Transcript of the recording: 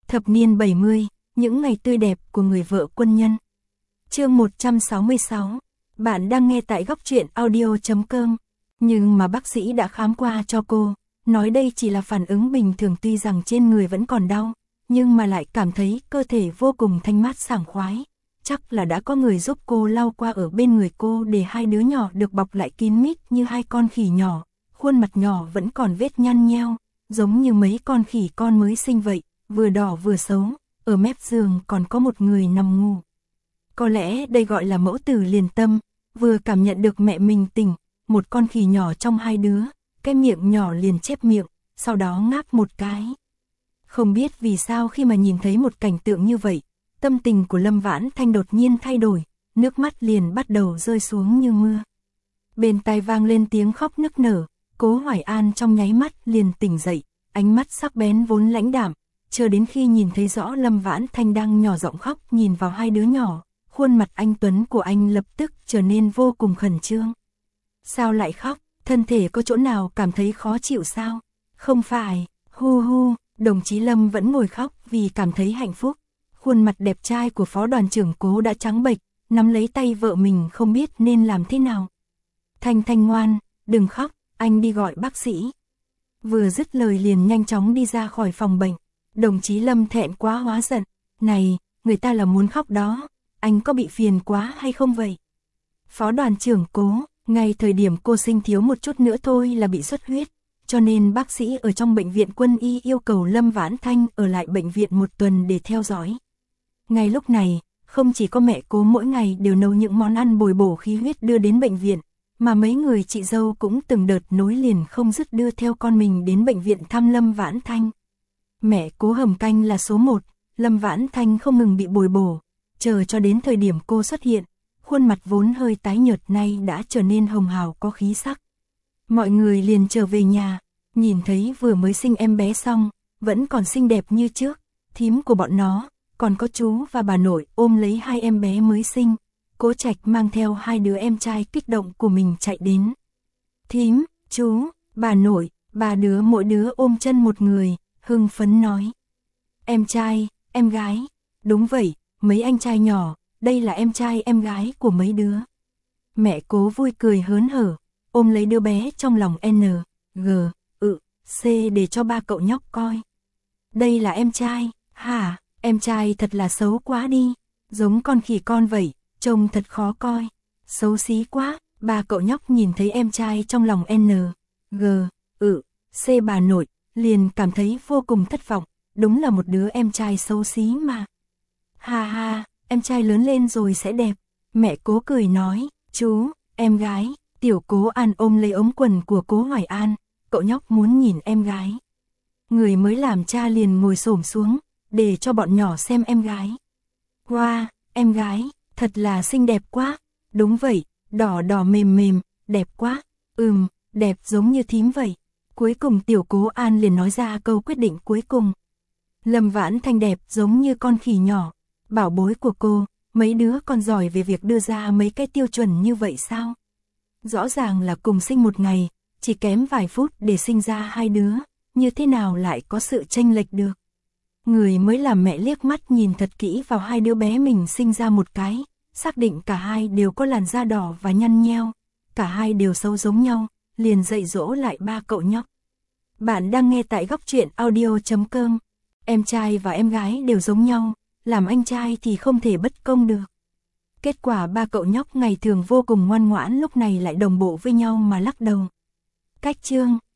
Thập niên 70, những ngày tươi đẹp của người vợ quân nhân. Chương 166, bạn đang nghe tại góc truyện audio.com. Nhưng mà bác sĩ đã khám qua cho cô, nói đây chỉ là phản ứng bình thường, tuy rằng trên người vẫn còn đau, nhưng mà lại cảm thấy cơ thể vô cùng thanh mát sảng khoái. Chắc là đã có người giúp cô lau qua ở bên người cô để hai đứa nhỏ được bọc lại kín mít như hai con khỉ nhỏ, khuôn mặt nhỏ vẫn còn vết nhăn nheo, giống như mấy con khỉ con mới sinh vậy, vừa đỏ vừa xấu, ở mép giường còn có một người nằm ngủ. Có lẽ đây gọi là mẫu tử liền tâm, vừa cảm nhận được mẹ mình tỉnh, một con khỉ nhỏ trong hai đứa, cái miệng nhỏ liền chép miệng, sau đó ngáp một cái. Không biết vì sao khi mà nhìn thấy một cảnh tượng như vậy, tâm tình của Lâm Vãn Thanh đột nhiên thay đổi, nước mắt liền bắt đầu rơi xuống như mưa. Bên tai vang lên tiếng khóc nức nở, Cố Hoài An trong nháy mắt liền tỉnh dậy, ánh mắt sắc bén vốn lãnh đạm, chờ đến khi nhìn thấy rõ Lâm Vãn Thanh đang nhỏ giọng khóc nhìn vào hai đứa nhỏ, khuôn mặt anh tuấn của anh lập tức trở nên vô cùng khẩn trương. Sao lại khóc, thân thể có chỗ nào cảm thấy khó chịu sao? Không phải, hu hu, đồng chí Lâm vẫn ngồi khóc vì cảm thấy hạnh phúc. Khuôn mặt đẹp trai của phó đoàn trưởng Cố đã trắng bệch, nắm lấy tay vợ mình không biết nên làm thế nào. Thanh Thanh ngoan, đừng khóc, anh đi gọi bác sĩ. Vừa dứt lời liền nhanh chóng đi ra khỏi phòng bệnh. Đồng chí Lâm thẹn quá hóa giận. Này, người ta là muốn khóc đó, anh có bị phiền quá hay không vậy? Phó đoàn trưởng Cố, ngay thời điểm cô sinh thiếu một chút nữa thôi là bị xuất huyết, cho nên bác sĩ ở trong bệnh viện quân y yêu cầu Lâm Vãn Thanh ở lại bệnh viện một tuần để theo dõi. Ngay lúc này, không chỉ có mẹ Cố mỗi ngày đều nấu những món ăn bồi bổ khí huyết đưa đến bệnh viện, mà mấy người chị dâu cũng từng đợt nối liền không dứt đưa theo con mình đến bệnh viện thăm Lâm Vãn Thanh. Mẹ Cố hầm canh là số 1, Lâm Vãn Thanh không ngừng bị bồi bổ, chờ cho đến thời điểm cô xuất hiện, khuôn mặt vốn hơi tái nhợt nay đã trở nên hồng hào có khí sắc. Mọi người liền trở về nhà, nhìn thấy vừa mới sinh em bé xong, vẫn còn xinh đẹp như trước, thím của bọn nó, còn có chú và bà nội ôm lấy hai em bé mới sinh. Cố Trạch mang theo hai đứa em trai kích động của mình chạy đến. Thím, chú, bà nội, ba đứa mỗi đứa ôm chân một người, hưng phấn nói. Em trai, em gái, đúng vậy, mấy anh trai nhỏ, đây là em trai em gái của mấy đứa. Mẹ Cố vui cười hớn hở, ôm lấy đứa bé trong lòng N, G, C để cho ba cậu nhóc coi. Đây là em trai, hả, em trai thật là xấu quá đi, giống con khỉ con vậy, trông thật khó coi, xấu xí quá. Ba cậu nhóc nhìn thấy em trai trong lòng N, G, C bà nội, liền cảm thấy vô cùng thất vọng, đúng là một đứa em trai xấu xí mà. Ha ha, em trai lớn lên rồi sẽ đẹp. Mẹ Cố cười nói, chú, em gái. Tiểu Cố An ôm lấy ống quần của Cố Hoài An, cậu nhóc muốn nhìn em gái. Người mới làm cha liền ngồi xổm xuống, để cho bọn nhỏ xem em gái. Wow, em gái, thật là xinh đẹp quá. Đúng vậy, đỏ đỏ mềm mềm, đẹp quá. Đẹp giống như thím vậy. Cuối cùng Tiểu Cố An liền nói ra câu quyết định cuối cùng. Lâm Vãn Thanh đẹp giống như con khỉ nhỏ, bảo bối của cô, mấy đứa còn giỏi về việc đưa ra mấy cái tiêu chuẩn như vậy sao? Rõ ràng là cùng sinh một ngày, chỉ kém vài phút để sinh ra hai đứa, như thế nào lại có sự chênh lệch được? Người mới làm mẹ liếc mắt nhìn thật kỹ vào hai đứa bé mình sinh ra một cái, xác định cả hai đều có làn da đỏ và nhăn nheo, cả hai đều xấu giống nhau, liền dạy dỗ lại ba cậu nhóc. Bạn đang nghe tại góc truyện audio.com. Em trai và em gái đều giống nhau, làm anh trai thì không thể bất công được. Kết quả ba cậu nhóc ngày thường vô cùng ngoan ngoãn lúc này lại đồng bộ với nhau mà lắc đầu. Cách chương